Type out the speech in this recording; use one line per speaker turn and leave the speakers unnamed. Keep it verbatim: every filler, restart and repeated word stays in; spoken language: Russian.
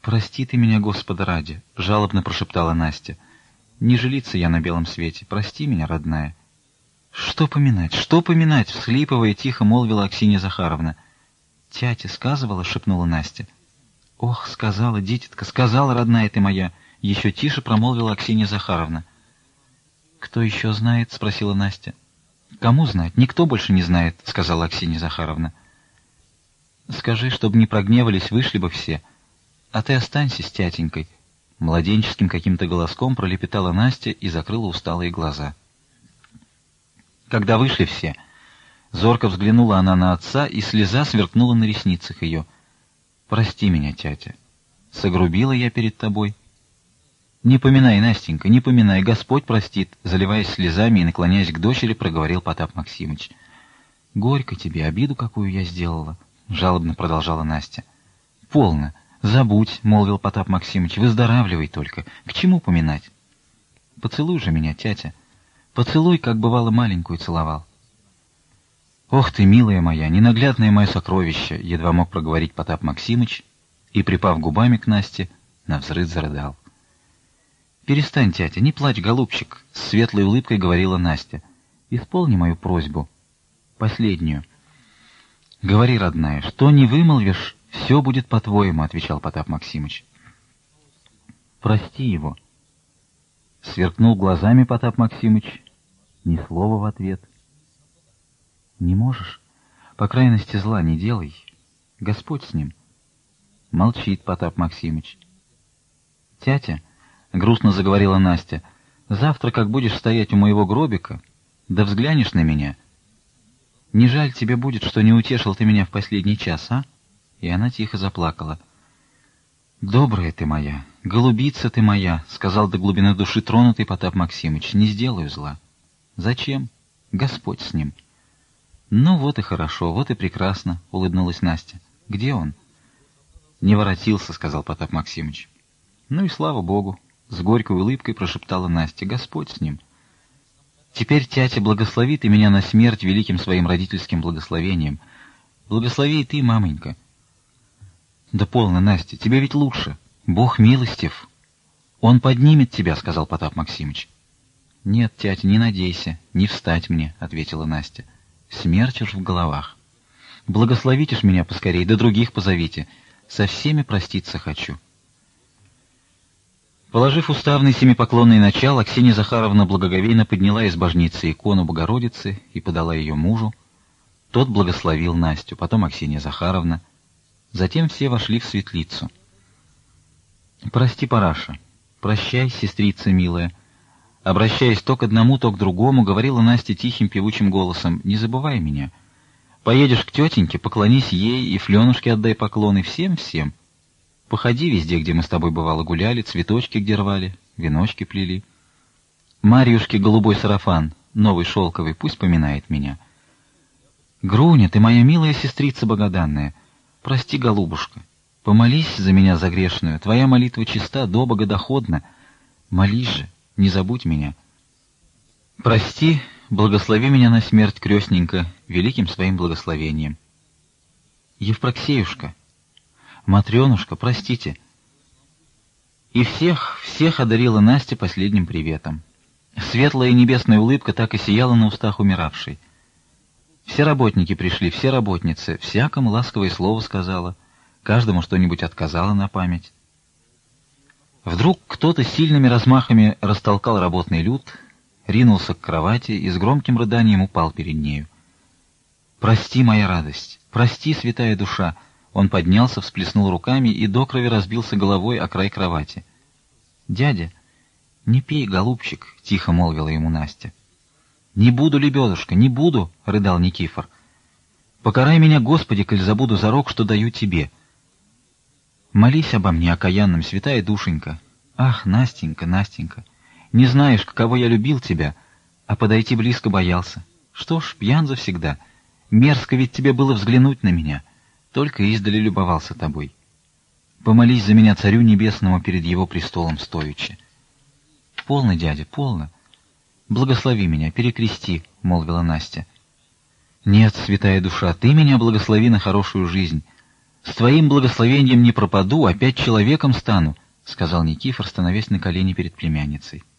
«Прости ты меня, Господа ради», — жалобно прошептала Настя. «Не жилиться я на белом свете. Прости меня, родная». «Что поминать, что поминать?» — всхлипывая, тихо молвила Аксинья Захаровна. «Тятя сказывала?» — шепнула Настя. «Ох, сказала, дитятка, сказала, родная ты моя!» — еще тише промолвила Аксинья Захаровна. «Кто еще знает?» — спросила Настя. «Кому знать? Никто больше не знает», — сказала Аксинья Захаровна. «Скажи, чтобы не прогневались, вышли бы все. А ты останься с тятенькой», — младенческим каким-то голоском пролепетала Настя и закрыла усталые глаза. Когда вышли все, зорко взглянула она на отца, и слеза сверкнула на ресницах ее. «Прости меня, тятя. Согрубила я перед тобой». «Не поминай, Настенька, не поминай, Господь простит», — заливаясь слезами и наклоняясь к дочери, проговорил Потап Максимыч. «Горько тебе, обиду какую я сделала», — жалобно продолжала Настя. «Полно. Забудь», — молвил Потап Максимыч, — «выздоравливай только. К чему поминать?» «Поцелуй же меня, тятя. Поцелуй, как бывало маленькую целовал». «Ох ты, милая моя, ненаглядное мое сокровище!» — едва мог проговорить Потап Максимыч и, припав губами к Насте, навзрыд зарыдал. «Перестань, тятя, не плачь, голубчик», — с светлой улыбкой говорила Настя. «Исполни мою просьбу. Последнюю». «Говори, родная, что не вымолвишь, все будет по-твоему», — отвечал Потап Максимыч. «Прости его». Сверкнул глазами Потап Максимыч. Ни слова в ответ. «Не можешь? По крайности зла не делай. Господь с ним». Молчит Потап Максимыч. «Тятя», — грустно заговорила Настя, — «завтра, как будешь стоять у моего гробика, да взглянешь на меня, не жаль тебе будет, что не утешил ты меня в последний час, а?» И она тихо заплакала. «Добрая ты моя, голубица ты моя», — сказал до глубины души тронутый Потап Максимыч, — «не сделаю зла». «Зачем? Господь с ним». «Ну вот и хорошо, вот и прекрасно», — улыбнулась Настя. «Где он?» «Не воротился», — сказал Потап Максимыч. «Ну и слава Богу», — с горькой улыбкой прошептала Настя. «Господь с ним». «Теперь, тятя, благослови ты меня на смерть великим своим родительским благословением. Благослови и ты, маменька». «Да полно, Настя, тебе ведь лучше. Бог милостив. Он поднимет тебя», — сказал Потап Максимыч. «Нет, тятя, не надейся, не встать мне», — ответила Настя. «Смерть уж в головах. Благословите ж меня поскорей, да других позовите. Со всеми проститься хочу». Положив уставный семипоклонный начал, Аксинья Захаровна благоговейно подняла из божницы икону Богородицы и подала ее мужу. Тот благословил Настю, потом Аксинья Захаровна. Затем все вошли в светлицу. «Прости, Параша, прощай, сестрица милая». Обращаясь то к одному, то к другому, говорила Настя тихим певучим голосом: «Не забывай меня. Поедешь к тетеньке, поклонись ей, и Фленушке отдай поклоны, всем-всем. Походи везде, где мы с тобой бывало гуляли, цветочки где рвали, веночки плели. Марьюшке голубой сарафан, новый шелковый, пусть поминает меня. Груня, ты моя милая сестрица богоданная, прости, голубушка, помолись за меня за грешную, твоя молитва чиста, до Бога доходна. Молись же, не забудь меня. Прости, благослови меня на смерть, крестненько, великим своим благословением. Евпроксеюшка, Матренушка, простите». И всех, всех одарила Настя последним приветом. Светлая небесная улыбка так и сияла на устах умиравшей. Все работники пришли, все работницы, всякому ласковое слово сказала, каждому что-нибудь отказала на память. Вдруг кто-то сильными размахами растолкал работный люд, ринулся к кровати и с громким рыданием упал перед нею. «Прости, моя радость, прости, святая душа!» Он поднялся, всплеснул руками и до крови разбился головой о край кровати. «Дядя, не пей, голубчик», — тихо молвила ему Настя. «Не буду, лебедушка, не буду», — рыдал Никифор. «Покарай меня, Господи, коль забуду зарок, что даю тебе. Молись обо мне, окаянном, святая душенька. Ах, Настенька, Настенька, не знаешь, каково я любил тебя, а подойти близко боялся. Что ж, пьян завсегда. Мерзко ведь тебе было взглянуть на меня. Только издали любовался тобой. Помолись за меня царю небесному перед его престолом стоячи». «Полно, дядя, полно. Благослови меня, перекрести», — молвила Настя. «Нет, святая душа, ты меня благослови на хорошую жизнь. С твоим благословением не пропаду, опять человеком стану, — сказал Никифор, становясь на колени перед племянницей.